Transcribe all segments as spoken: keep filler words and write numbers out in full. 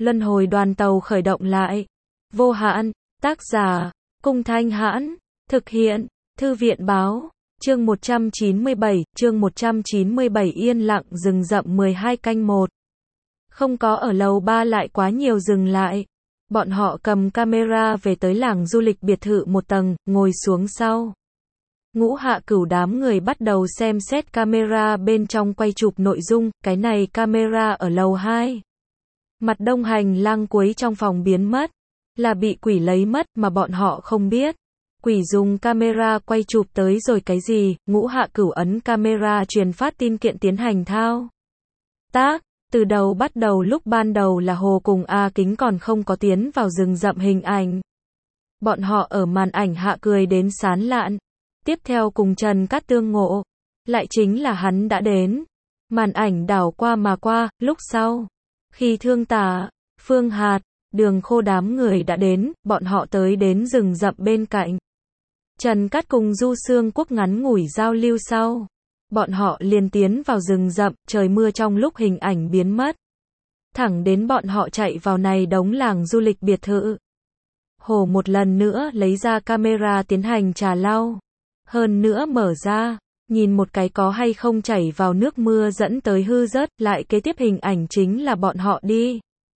Luân hồi đoàn tàu khởi động lại. Vô hạn, tác giả, Cung Thanh Hãn, thực hiện, Thư viện Báo, chương một trăm chín mươi bảy, chương một trăm chín mươi bảy yên lặng rừng rậm mười hai canh một. Không có ở lầu ba lại quá nhiều dừng lại. Bọn họ cầm camera về tới làng du lịch biệt thự một tầng, ngồi xuống sau. Ngũ Hạ Cửu đám người bắt đầu xem xét camera bên trong quay chụp nội dung, cái này camera ở lầu hai. Mặt đông hành lang cuối trong phòng biến mất, là bị quỷ lấy mất mà bọn họ không biết. Quỷ dùng camera quay chụp tới rồi cái gì, Ngũ Hạ Cửu ấn camera truyền phát tin kiện tiến hành thao tác. Từ đầu bắt đầu lúc ban đầu là Hồ cùng A Kính còn không có tiến vào rừng rậm hình ảnh. Bọn họ ở màn ảnh hạ cười đến sán lạn. Tiếp theo cùng Trần Cát Tương ngộ, lại chính là hắn đã đến. Màn ảnh đảo qua mà qua, lúc sau, khi Thương Tả, Phương Hạt, Đường Khô đám người đã đến, bọn họ tới đến rừng rậm bên cạnh. Trần Cát cùng Du Sương Quốc ngắn ngủi giao lưu sau. Bọn họ liền tiến vào rừng rậm, trời mưa trong lúc hình ảnh biến mất. Thẳng đến bọn họ chạy vào này đống làng du lịch biệt thự. Hồ một lần nữa lấy ra camera tiến hành trà lau. Hơn nữa mở ra, nhìn một cái có hay không chảy vào nước mưa dẫn tới hư rớt, lại kế tiếp hình ảnh chính là bọn họ đi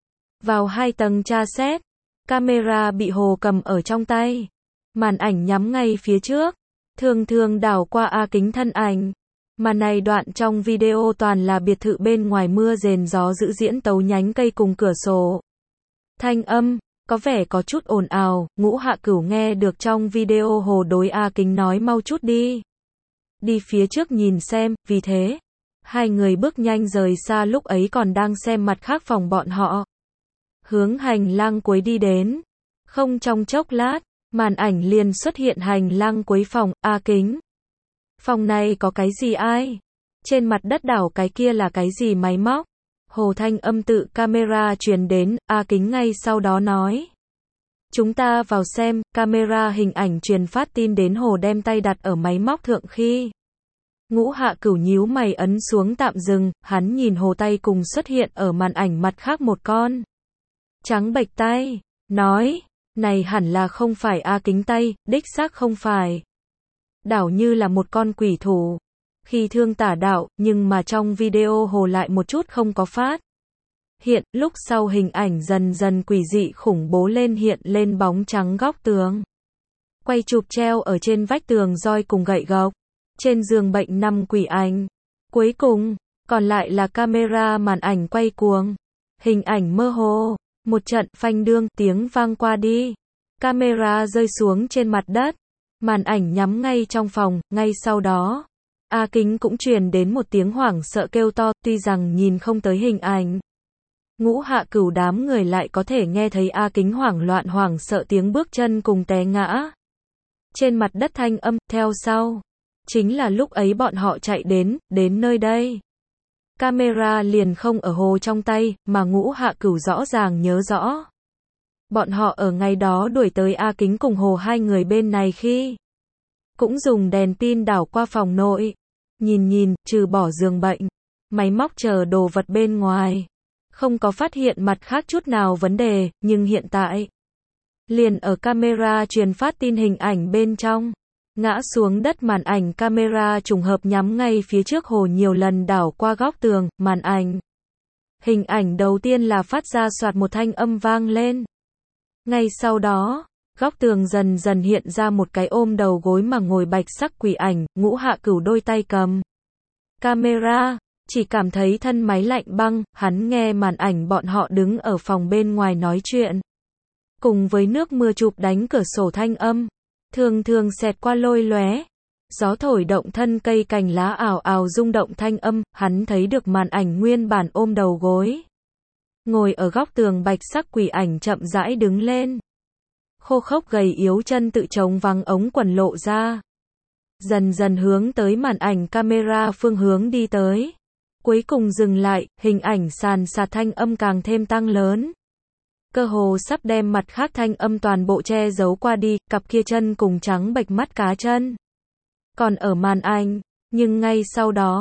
vào hai tầng tra xét. Camera bị Hồ cầm ở trong tay. Màn ảnh nhắm ngay phía trước. Thường thường đảo qua A Kính thân ảnh. Mà này đoạn trong video toàn là biệt thự bên ngoài mưa rền gió dữ diễn tấu nhánh cây cùng cửa sổ. Thanh âm, có vẻ có chút ồn ào, Ngũ Hạ Cửu nghe được trong video Hồ đối A Kính nói mau chút đi. Đi phía trước nhìn xem, vì thế, hai người bước nhanh rời xa lúc ấy còn đang xem mặt khác phòng bọn họ. Hướng hành lang cuối đi đến. Không trong chốc lát, màn ảnh liền xuất hiện hành lang cuối phòng, A Kính. Phòng này có cái gì ai? Trên mặt đất đảo cái kia là cái gì máy móc? Hồ thanh âm tự camera truyền đến, A Kính ngay sau đó nói. Chúng ta vào xem, camera hình ảnh truyền phát tin đến Hồ đem tay đặt ở máy móc thượng khi. Ngũ Hạ Cửu nhíu mày ấn xuống tạm dừng, hắn nhìn Hồ tay cùng xuất hiện ở màn ảnh mặt khác một con. Trắng bệch tay, nói, này hẳn là không phải A Kính tay, đích xác không phải. Đảo như là một con quỷ thủ. Khi Thương Tả đạo, nhưng mà trong video Hồ lại một chút không có phát. Hiện, lúc sau hình ảnh dần dần quỷ dị khủng bố lên hiện lên bóng trắng góc tường. Quay chụp treo ở trên vách tường roi cùng gậy gộc. Trên giường bệnh nằm quỷ ảnh. Cuối cùng, còn lại là camera màn ảnh quay cuồng. Hình ảnh mơ hồ. Một trận phanh đương tiếng vang qua đi. Camera rơi xuống trên mặt đất. Màn ảnh nhắm ngay trong phòng, ngay sau đó. A Kính cũng truyền đến một tiếng hoảng sợ kêu to, tuy rằng nhìn không tới hình ảnh. Ngũ Hạ Cửu đám người lại có thể nghe thấy A Kính hoảng loạn hoảng sợ tiếng bước chân cùng té ngã. Trên mặt đất thanh âm, theo sau. Chính là lúc ấy bọn họ chạy đến, đến nơi đây. Camera liền không ở Hồ trong tay, mà Ngũ Hạ Cửu rõ ràng nhớ rõ. Bọn họ ở ngày đó đuổi tới A Kính cùng Hồ hai người bên này khi. Cũng dùng đèn pin đảo qua phòng nội. Nhìn nhìn, trừ bỏ giường bệnh, máy móc chờ đồ vật bên ngoài. Không có phát hiện mặt khác chút nào vấn đề, nhưng hiện tại. Liền ở camera truyền phát tin hình ảnh bên trong. Ngã xuống đất màn ảnh camera trùng hợp nhắm ngay phía trước Hồ nhiều lần đảo qua góc tường, màn ảnh. Hình ảnh đầu tiên là phát ra soạt một thanh âm vang lên. Ngay sau đó, góc tường dần dần hiện ra một cái ôm đầu gối mà ngồi bạch sắc quỷ ảnh, Ngũ Hạ Cửu đôi tay cầm camera, chỉ cảm thấy thân máy lạnh băng, hắn nghe màn ảnh bọn họ đứng ở phòng bên ngoài nói chuyện. Cùng với nước mưa chụp đánh cửa sổ thanh âm, thường thường xẹt qua lôi lóe. Gió thổi động thân cây cành lá ảo ảo rung động thanh âm, hắn thấy được màn ảnh nguyên bản ôm đầu gối. Ngồi ở góc tường bạch sắc quỷ ảnh chậm rãi đứng lên. Khô khốc gầy yếu chân tự chống vắng ống quần lộ ra. Dần dần hướng tới màn ảnh camera phương hướng đi tới. Cuối cùng dừng lại, hình ảnh sàn sạt thanh âm càng thêm tăng lớn. Cơ hồ sắp đem mặt khác thanh âm toàn bộ che giấu qua đi, cặp kia chân cùng trắng bệch mắt cá chân. Còn ở màn ảnh, nhưng ngay sau đó,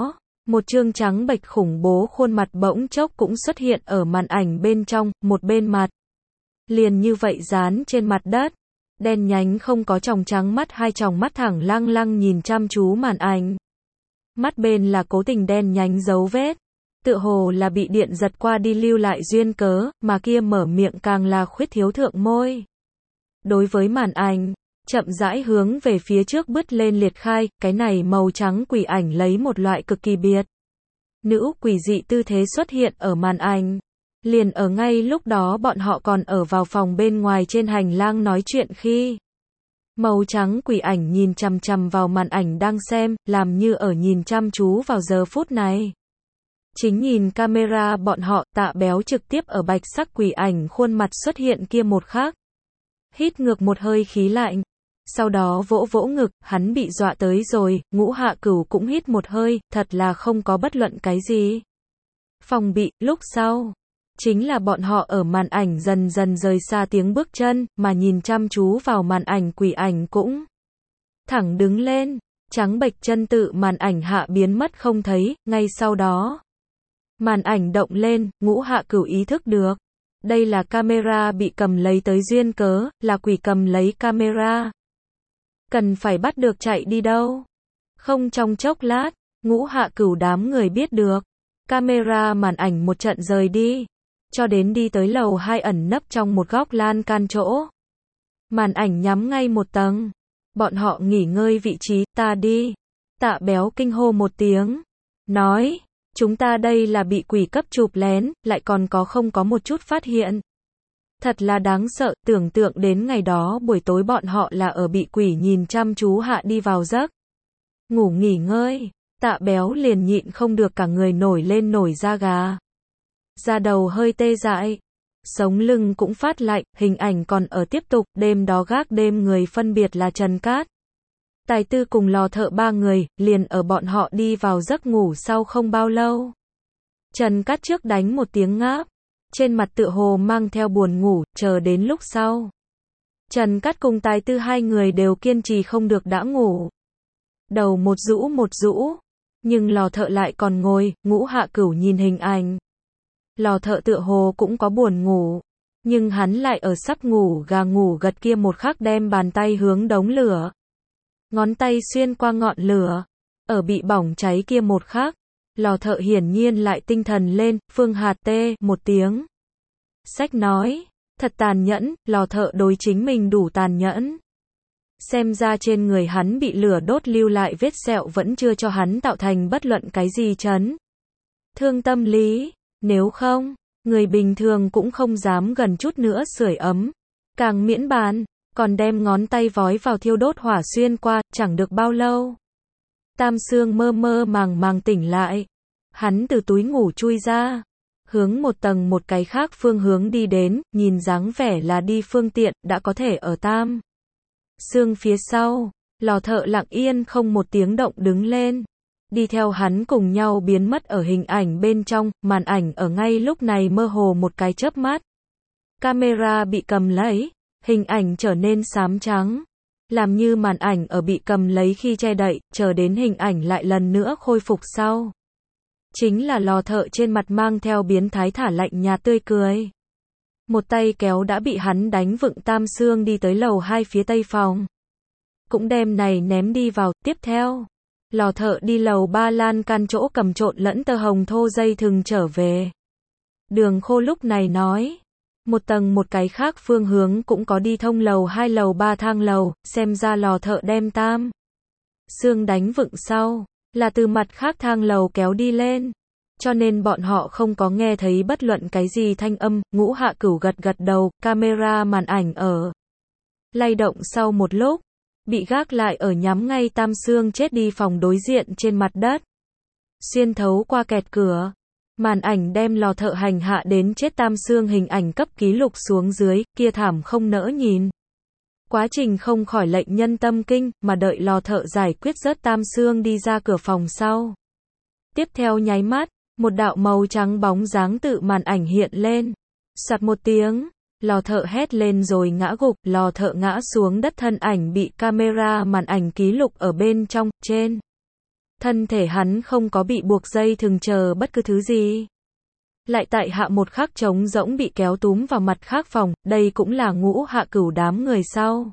Một chương trắng bệch khủng bố khuôn mặt bỗng chốc cũng xuất hiện ở màn ảnh bên trong, một bên mặt. Liền như vậy dán trên mặt đất. Đen nhánh không có tròng trắng mắt, hai tròng mắt thẳng lăng lăng nhìn chăm chú màn ảnh. Mắt bên là cố tình đen nhánh dấu vết. Tựa hồ là bị điện giật qua đi lưu lại duyên cớ, mà kia mở miệng càng là khuyết thiếu thượng môi. Đối với màn ảnh, chậm rãi hướng về phía trước bứt lên liệt khai, cái này màu trắng quỷ ảnh lấy một loại cực kỳ biệt. Nữ quỷ dị tư thế xuất hiện ở màn ảnh. Liền ở ngay lúc đó bọn họ còn ở vào phòng bên ngoài trên hành lang nói chuyện khi. Màu trắng quỷ ảnh nhìn chằm chằm vào màn ảnh đang xem, làm như ở nhìn chăm chú vào giờ phút này. Chính nhìn camera bọn họ, Tạ Béo trực tiếp ở bạch sắc quỷ ảnh khuôn mặt xuất hiện kia một khắc. Hít ngược một hơi khí lạnh. Sau đó vỗ vỗ ngực, hắn bị dọa tới rồi, Ngũ Hạ Cửu cũng hít một hơi, thật là không có bất luận cái gì. Phòng bị, lúc sau. Chính là bọn họ ở màn ảnh dần dần rời xa tiếng bước chân, mà nhìn chăm chú vào màn ảnh quỷ ảnh cũng thẳng đứng lên, trắng bệch chân tự màn ảnh hạ biến mất không thấy, ngay sau đó. Màn ảnh động lên, Ngũ Hạ Cửu ý thức được. Đây là camera bị cầm lấy tới duyên cớ, là quỷ cầm lấy camera. Cần phải bắt được chạy đi đâu. Không trong chốc lát, Ngũ Hạ Cửu đám người biết được. Camera màn ảnh một trận rời đi. Cho đến đi tới lầu hai ẩn nấp trong một góc lan can chỗ. Màn ảnh nhắm ngay một tầng. Bọn họ nghỉ ngơi vị trí, ta đi. Tạ Béo kinh hô một tiếng. Nói, chúng ta đây là bị quỷ cấp chụp lén, lại còn có không có một chút phát hiện. Thật là đáng sợ, tưởng tượng đến ngày đó buổi tối bọn họ là ở bị quỷ nhìn chăm chú hạ đi vào giấc. Ngủ nghỉ ngơi, Tạ Béo liền nhịn không được cả người nổi lên nổi da gà. Da đầu hơi tê dại, sống lưng cũng phát lạnh, hình ảnh còn ở tiếp tục, đêm đó gác đêm người phân biệt là Trần Cát, Tài Tư cùng Lò Thợ ba người, liền ở bọn họ đi vào giấc ngủ sau không bao lâu. Trần Cát trước đánh một tiếng ngáp, trên mặt tựa hồ mang theo buồn ngủ, chờ đến lúc sau. Trần Cát cùng Tài Tư hai người đều kiên trì không được đã ngủ. Đầu một rũ một rũ, nhưng Lò Thợ lại còn ngồi, Ngũ Hạ Cửu nhìn hình ảnh. Lò Thợ tựa hồ cũng có buồn ngủ, nhưng hắn lại ở sắp ngủ gà ngủ gật kia một khắc đem bàn tay hướng đống lửa. Ngón tay xuyên qua ngọn lửa, ở bị bỏng cháy kia một khắc, Lò Thợ hiển nhiên lại tinh thần lên, Phương Hạt tê một tiếng. Sách nói, thật tàn nhẫn, Lò Thợ đối chính mình đủ tàn nhẫn. Xem ra trên người hắn bị lửa đốt lưu lại vết sẹo vẫn chưa cho hắn tạo thành bất luận cái gì chấn thương tâm lý. Nếu không, người bình thường cũng không dám gần chút nữa sưởi ấm. Càng miễn bàn, còn đem ngón tay vói vào thiêu đốt hỏa xuyên qua, chẳng được bao lâu. Tam Sương mơ mơ màng màng tỉnh lại. Hắn từ túi ngủ chui ra, hướng một tầng một cái khác phương hướng đi đến, nhìn dáng vẻ là đi phương tiện, đã có thể ở Tam Sương phía sau. Lò Thợ lặng yên không một tiếng động đứng lên. Đi theo hắn cùng nhau biến mất ở hình ảnh bên trong, màn ảnh ở ngay lúc này mơ hồ một cái chớp mắt. Camera bị cầm lấy, hình ảnh trở nên xám trắng. Làm như màn ảnh ở bị cầm lấy khi che đậy, chờ đến hình ảnh lại lần nữa khôi phục sau. Chính là Lò Thợ trên mặt mang theo biến thái thả lạnh nhạt tươi cười. Một tay kéo đã bị hắn đánh vựng Tam Sương đi tới lầu hai phía tây phòng. Cũng đem này ném đi vào, tiếp theo. Lò Thợ đi lầu ba lan can chỗ cầm trộn lẫn tơ hồng thô dây thừng trở về. Đường Khô lúc này nói. Một tầng một cái khác phương hướng cũng có đi thông lầu hai lầu ba thang lầu, xem ra Lò Thợ đem Tam Sương đánh vựng sau, là từ mặt khác thang lầu kéo đi lên. Cho nên bọn họ không có nghe thấy bất luận cái gì thanh âm. Ngũ Hạ Cửu gật gật đầu, camera màn ảnh ở lay động sau một lúc. Bị gác lại ở nhắm ngay Tam Sương chết đi phòng đối diện trên mặt đất. Xuyên thấu qua kẹt cửa. Màn ảnh đem Lò Thợ hành hạ đến chết Tam Sương hình ảnh cấp ký lục xuống dưới, kia thảm không nỡ nhìn. Quá trình không khỏi lệnh nhân tâm kinh, mà đợi Lò Thợ giải quyết rớt Tam Sương đi ra cửa phòng sau. Tiếp theo nháy mắt, một đạo màu trắng bóng dáng tự màn ảnh hiện lên. Soạt một tiếng. Lò Thợ hét lên rồi ngã gục, Lò Thợ ngã xuống đất thân ảnh bị camera màn ảnh ký lục ở bên trong, trên Thân thể hắn không có bị buộc dây thừng chờ bất cứ thứ gì. Lại tại hạ một khắc trống rỗng bị kéo túm vào mặt khác phòng, đây cũng là Ngũ Hạ Cửu đám người sau.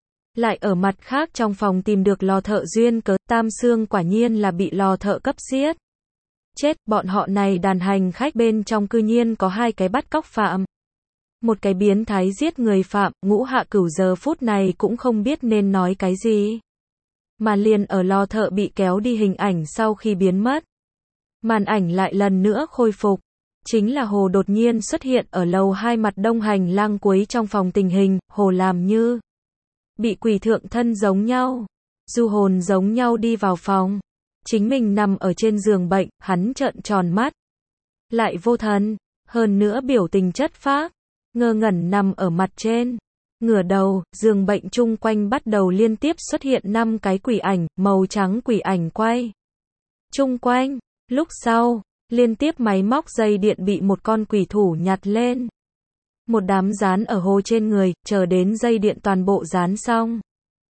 Lại ở mặt khác trong phòng tìm được lò thợ duyên cớ, Tam Xương quả nhiên là bị lò thợ cấp giết. Chết, bọn họ này đàn hành khách bên trong cư nhiên có hai cái bắt cóc phạm. Một cái biến thái giết người phạm, Ngũ Hạ Cửu giờ phút này cũng không biết nên nói cái gì. Mà liền ở lò thợ bị kéo đi hình ảnh sau khi biến mất. Màn ảnh lại lần nữa khôi phục. Chính là Hồ đột nhiên xuất hiện ở lầu hai mặt đông hành lang cuối trong phòng tình hình, Hồ làm như bị quỷ thượng thân giống nhau. Du hồn giống nhau đi vào phòng. Chính mình nằm ở trên giường bệnh, hắn trợn tròn mắt. Lại vô thần, hơn nữa biểu tình chất phác, ngơ ngẩn nằm ở mặt trên. Ngửa đầu, giường bệnh chung quanh bắt đầu liên tiếp xuất hiện năm cái quỷ ảnh, màu trắng quỷ ảnh quay chung quanh. Lúc sau, liên tiếp máy móc dây điện bị một con quỷ thủ nhặt lên. Một đám dán ở Hồ trên người, chờ đến dây điện toàn bộ dán xong.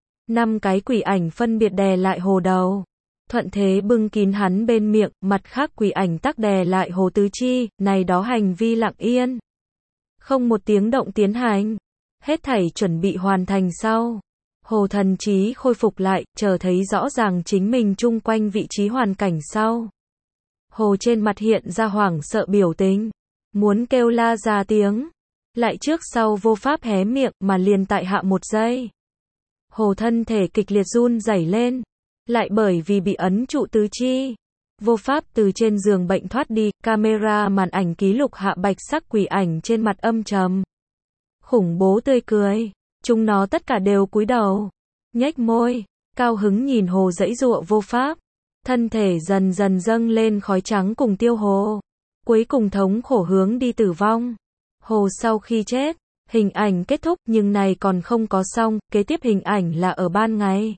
Năm cái quỷ ảnh phân biệt đè lại Hồ đầu. Thuận thế bưng kín hắn bên miệng, mặt khác quỷ ảnh tắc đè lại Hồ tứ chi, này đó hành vi lặng yên. Không một tiếng động tiến hành. Hết thảy chuẩn bị hoàn thành sau. Hồ thần trí khôi phục lại, chờ thấy rõ ràng chính mình chung quanh vị trí hoàn cảnh sau. Hồ trên mặt hiện ra hoảng sợ biểu tình. Muốn kêu la ra tiếng. Lại trước sau vô pháp hé miệng mà liền tại hạ một giây. Hồ thân thể kịch liệt run rẩy lên. Lại bởi vì bị ấn trụ tứ chi. Vô pháp từ trên giường bệnh thoát đi, camera màn ảnh ký lục hạ bạch sắc quỷ ảnh trên mặt âm trầm. Khủng bố tươi cười. Chúng nó tất cả đều cúi đầu. Nhếch môi. Cao hứng nhìn Hồ giãy giụa vô pháp. Thân thể dần dần dâng lên khói trắng cùng tiêu Hồ. Cuối cùng thống khổ hướng đi tử vong. Hồ sau khi chết. Hình ảnh kết thúc nhưng này còn không có xong. Kế tiếp hình ảnh là ở ban ngày.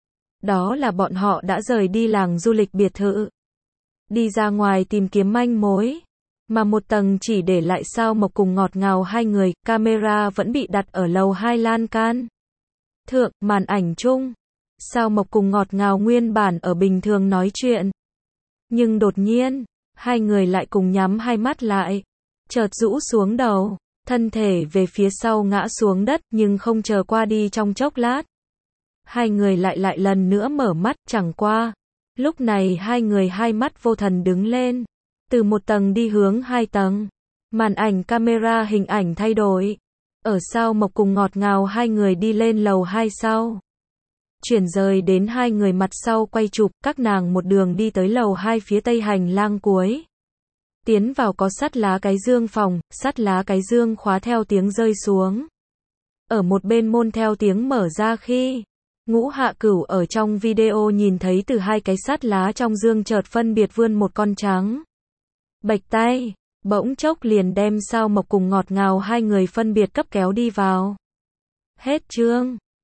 Đó là bọn họ đã rời đi làng du lịch biệt thự. Đi ra ngoài tìm kiếm manh mối. Mà một tầng chỉ để lại Sao Mộc cùng Ngọt Ngào hai người, camera vẫn bị đặt ở lầu hai lan can. Thượng, màn ảnh chung. Sao Mộc cùng Ngọt Ngào nguyên bản ở bình thường nói chuyện. Nhưng đột nhiên, hai người lại cùng nhắm hai mắt lại. Chợt rũ xuống đầu, thân thể về phía sau ngã xuống đất nhưng không chờ qua đi trong chốc lát. Hai người lại lại lần nữa mở mắt, chẳng qua. Lúc này hai người hai mắt vô thần đứng lên. Từ một tầng đi hướng hai tầng. Màn ảnh camera hình ảnh thay đổi. Ở Sao Mộc cùng Ngọt Ngào hai người đi lên lầu hai sau. Chuyển rời đến hai người mặt sau quay chụp, các nàng một đường đi tới lầu hai phía tây hành lang cuối. Tiến vào có sắt lá cái dương phòng, sắt lá cái dương khóa theo tiếng rơi xuống. Ở một bên môn theo tiếng mở ra khi Ngũ Hạ Cửu ở trong video nhìn thấy từ hai cái sắt lá trong dương chợt phân biệt vươn một con trắng bạch tay, bỗng chốc liền đem Sao Mộc cùng Ngọt Ngào hai người phân biệt cấp kéo đi vào. Hết chương.